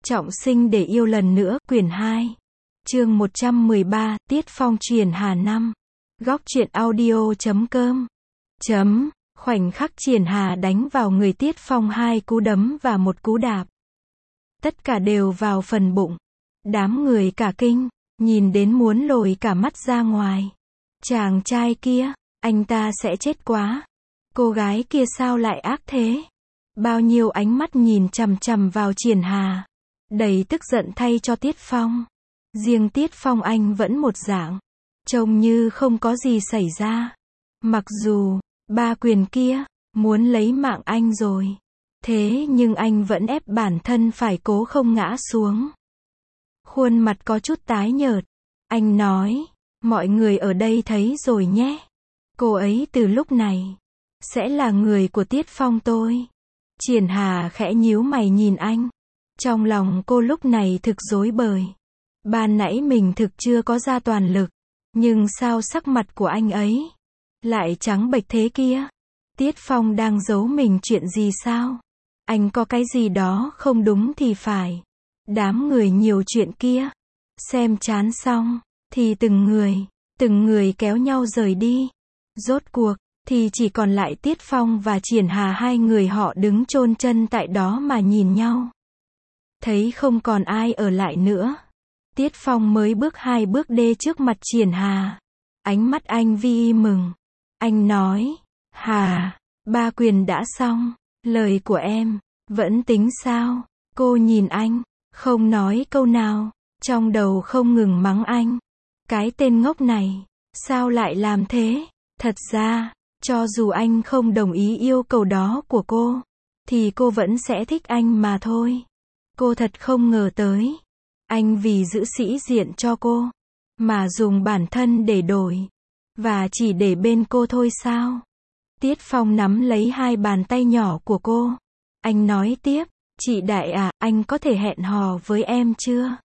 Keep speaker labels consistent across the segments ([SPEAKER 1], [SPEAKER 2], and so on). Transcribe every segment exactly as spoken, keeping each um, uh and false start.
[SPEAKER 1] Trọng sinh để yêu lần nữa, quyển hai. Chương một trăm mười ba, Tiết Phong Triển Hà năm. Góc truyện audio chấm com. Chấm, khoảnh khắc Triển Hà đánh vào người Tiết Phong hai cú đấm và một cú đạp. Tất cả đều vào phần bụng. Đám người cả kinh, nhìn đến muốn lồi cả mắt ra ngoài. Chàng trai kia, anh ta sẽ chết quá. Cô gái kia sao lại ác thế? Bao nhiêu ánh mắt nhìn chằm chằm vào Triển Hà. Đầy tức giận thay cho Tiết Phong. Riêng Tiết Phong anh vẫn một dạng. Trông như không có gì xảy ra. Mặc dù, ba quyền kia, muốn lấy mạng anh rồi. Thế nhưng anh vẫn ép bản thân phải cố không ngã xuống. Khuôn mặt có chút tái nhợt. Anh nói, mọi người ở đây thấy rồi nhé. Cô ấy từ lúc này, sẽ là người của Tiết Phong tôi. Triển Hà khẽ nhíu mày nhìn anh. Trong lòng cô lúc này thực rối bời. Ban nãy mình thực chưa có ra toàn lực. Nhưng sao sắc mặt của anh ấy lại trắng bệch thế kia? Tiết Phong đang giấu mình chuyện gì sao? Anh có cái gì đó không đúng thì phải. Đám người nhiều chuyện kia. Xem chán xong, thì từng người, từng người kéo nhau rời đi. Rốt cuộc, thì chỉ còn lại Tiết Phong và Triển Hà, hai người họ đứng chôn chân tại đó mà nhìn nhau. Thấy không còn ai ở lại nữa. Tiết Phong mới bước hai bước đê trước mặt Triển Hà. Ánh mắt anh vi mừng. Anh nói, Hà, ba quyền đã xong. Lời của em, vẫn tính sao? Cô nhìn anh, không nói câu nào. Trong đầu không ngừng mắng anh. Cái tên ngốc này, sao lại làm thế? Thật ra, cho dù anh không đồng ý yêu cầu đó của cô, thì cô vẫn sẽ thích anh mà thôi. Cô thật không ngờ tới. Anh vì giữ sĩ diện cho cô, mà dùng bản thân để đổi. Và chỉ để bên cô thôi sao? Tiết Phong nắm lấy hai bàn tay nhỏ của cô. Anh nói tiếp, chị Đại à, anh có thể hẹn hò với em chưa?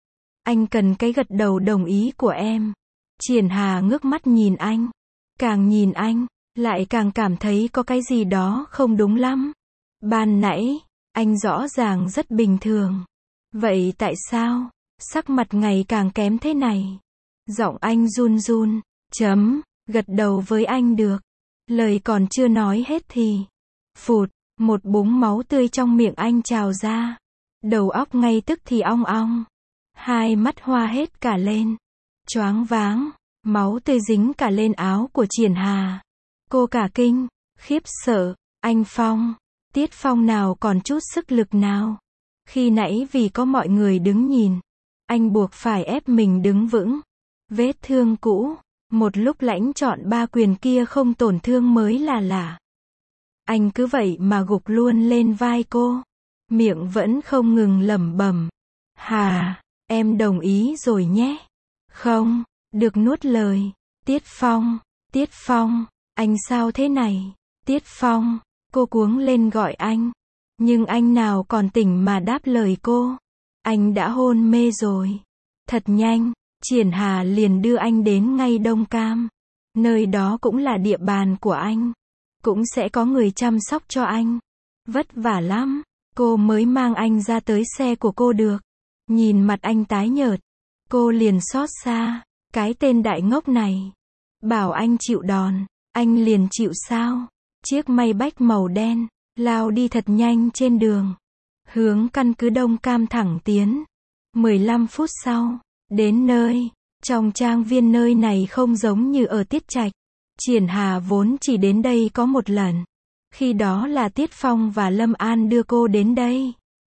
[SPEAKER 1] Anh cần cái gật đầu đồng ý của em. Triển Hà ngước mắt nhìn anh. Càng nhìn anh, lại càng cảm thấy có cái gì đó không đúng lắm. Ban nãy, anh rõ ràng rất bình thường. Vậy tại sao, sắc mặt ngày càng kém thế này? Giọng anh run run, chấm, gật đầu với anh được. Lời còn chưa nói hết thì, phụt, một búng máu tươi trong miệng anh trào ra. Đầu óc ngay tức thì ong ong. Hai mắt hoa hết cả lên. Choáng váng, máu tươi dính cả lên áo của Triển Hà. Cô cả kinh, khiếp sợ, anh Phong, Tiết Phong nào còn chút sức lực nào. Khi nãy vì có mọi người đứng nhìn, anh buộc phải ép mình đứng vững. Vết thương cũ, một lúc lãnh chọn ba quyền kia không tổn thương mới là lạ. Anh cứ vậy mà gục luôn lên vai cô. Miệng vẫn không ngừng lẩm bẩm. Hà, em đồng ý rồi nhé. Không, được nuốt lời. Tiết Phong, Tiết Phong, anh sao thế này? Tiết Phong, cô cuống lên gọi anh. Nhưng anh nào còn tỉnh mà đáp lời cô. Anh đã hôn mê rồi. Thật nhanh, Triển Hà liền đưa anh đến ngay Đông Cam. Nơi đó cũng là địa bàn của anh. Cũng sẽ có người chăm sóc cho anh. Vất vả lắm, cô mới mang anh ra tới xe của cô được. Nhìn mặt anh tái nhợt, cô liền xót xa. Cái tên đại ngốc này. Bảo anh chịu đòn, anh liền chịu sao? Chiếc Maybach màu đen lao đi thật nhanh trên đường, hướng căn cứ Đông Cam thẳng tiến. mười lăm phút sau, đến nơi. Trong trang viên nơi này không giống như ở Tiết Trạch. Triển Hà vốn chỉ đến đây có một lần. Khi đó là Tiết Phong và Lâm An đưa cô đến đây.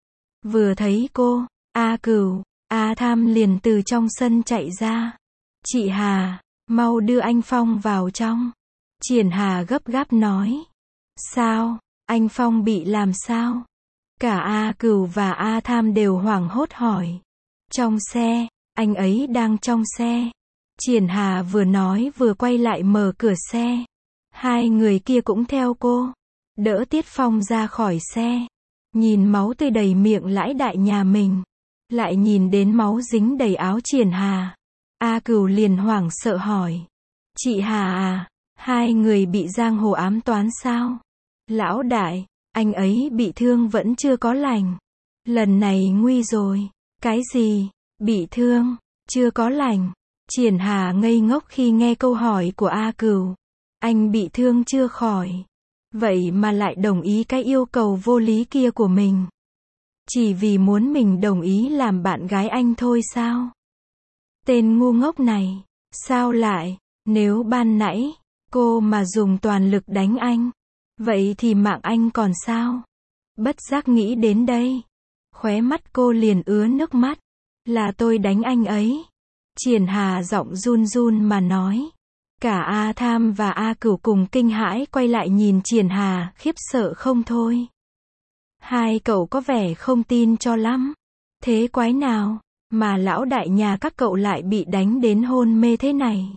[SPEAKER 1] Vừa thấy cô, A Cửu, A Tham liền từ trong sân chạy ra. Chị Hà, mau đưa anh Phong vào trong. Triển Hà gấp gáp nói. Sao? Anh Phong bị làm sao? Cả A Cửu và A Tham đều hoảng hốt hỏi. Trong xe, anh ấy đang trong xe. Triển Hà vừa nói vừa quay lại mở cửa xe. Hai người kia cũng theo cô. Đỡ Tiết Phong ra khỏi xe. Nhìn máu tươi đầy miệng lãi đại nhà mình. Lại nhìn đến máu dính đầy áo Triển Hà. A Cửu liền hoảng sợ hỏi. Chị Hà à, hai người bị giang hồ ám toán sao? Lão đại, anh ấy bị thương vẫn chưa có lành. Lần này nguy rồi. Cái gì? Bị thương? Chưa có lành. Triển Hà ngây ngốc khi nghe câu hỏi của A Cửu. Anh bị thương chưa khỏi. Vậy mà lại đồng ý cái yêu cầu vô lý kia của mình. Chỉ vì muốn mình đồng ý làm bạn gái anh thôi sao? Tên ngu ngốc này. Sao lại? Nếu ban nãy, cô mà dùng toàn lực đánh anh. Vậy thì mạng anh còn sao? Bất giác nghĩ đến đây. Khóe mắt cô liền ứa nước mắt. Là tôi đánh anh ấy. Triển Hà giọng run run mà nói. Cả A Tham và A Cửu cùng kinh hãi quay lại nhìn Triển Hà, khiếp sợ không thôi. Hai cậu có vẻ không tin cho lắm. Thế quái nào, mà lão đại nhà các cậu lại bị đánh đến hôn mê thế này?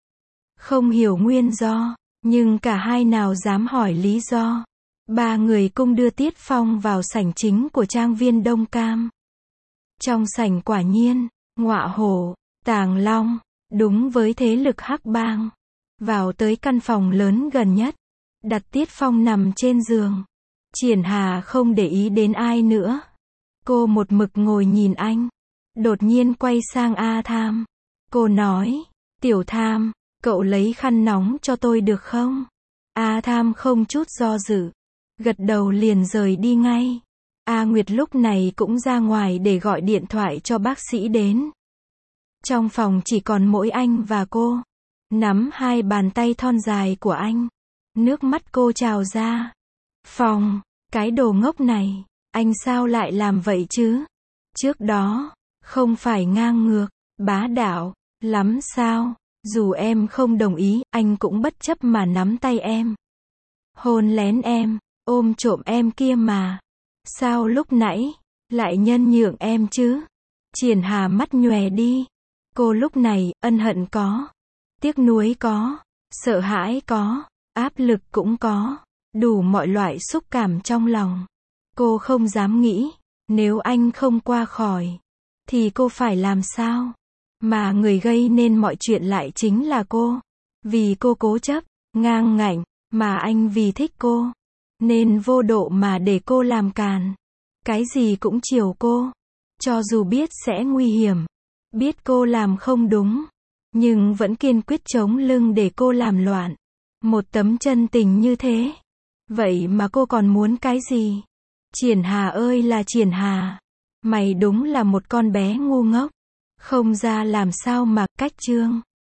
[SPEAKER 1] Không hiểu nguyên do, nhưng cả hai nào dám hỏi lý do. Ba người cùng đưa Tiết Phong vào sảnh chính của trang viên Đông Cam. Trong sảnh quả nhiên, Ngọa Hổ, Tàng Long, đúng với thế lực Hắc Bang. Vào tới căn phòng lớn gần nhất, đặt Tiết Phong nằm trên giường. Triển Hà không để ý đến ai nữa. Cô một mực ngồi nhìn anh. Đột nhiên quay sang A Tham. Cô nói, Tiểu Tham, cậu lấy khăn nóng cho tôi được không? A Tham không chút do dự. Gật đầu liền rời đi ngay. A Nguyệt lúc này cũng ra ngoài để gọi điện thoại cho bác sĩ đến. Trong phòng chỉ còn mỗi anh và cô. Nắm hai bàn tay thon dài của anh. Nước mắt cô trào ra. Phong, cái đồ ngốc này, anh sao lại làm vậy chứ? Trước đó, không phải ngang ngược, bá đạo, lắm sao? Dù em không đồng ý, anh cũng bất chấp mà nắm tay em. Hôn lén em, ôm trộm em kia mà. Sao lúc nãy, lại nhân nhượng em chứ? Triển Hà mắt nhòe đi. Cô lúc này, ân hận có. Tiếc nuối có. Sợ hãi có. Áp lực cũng có. Đủ mọi loại xúc cảm trong lòng. Cô không dám nghĩ. Nếu anh không qua khỏi, thì cô phải làm sao? Mà người gây nên mọi chuyện lại chính là cô. Vì cô cố chấp, ngang ngạnh, mà anh vì thích cô. Nên vô độ mà để cô làm càn. Cái gì cũng chiều cô. Cho dù biết sẽ nguy hiểm. Biết cô làm không đúng. Nhưng vẫn kiên quyết chống lưng để cô làm loạn. Một tấm chân tình như thế. Vậy mà cô còn muốn cái gì? Triển Hà ơi là Triển Hà. Mày đúng là một con bé ngu ngốc. Không ra làm sao mà cách chương.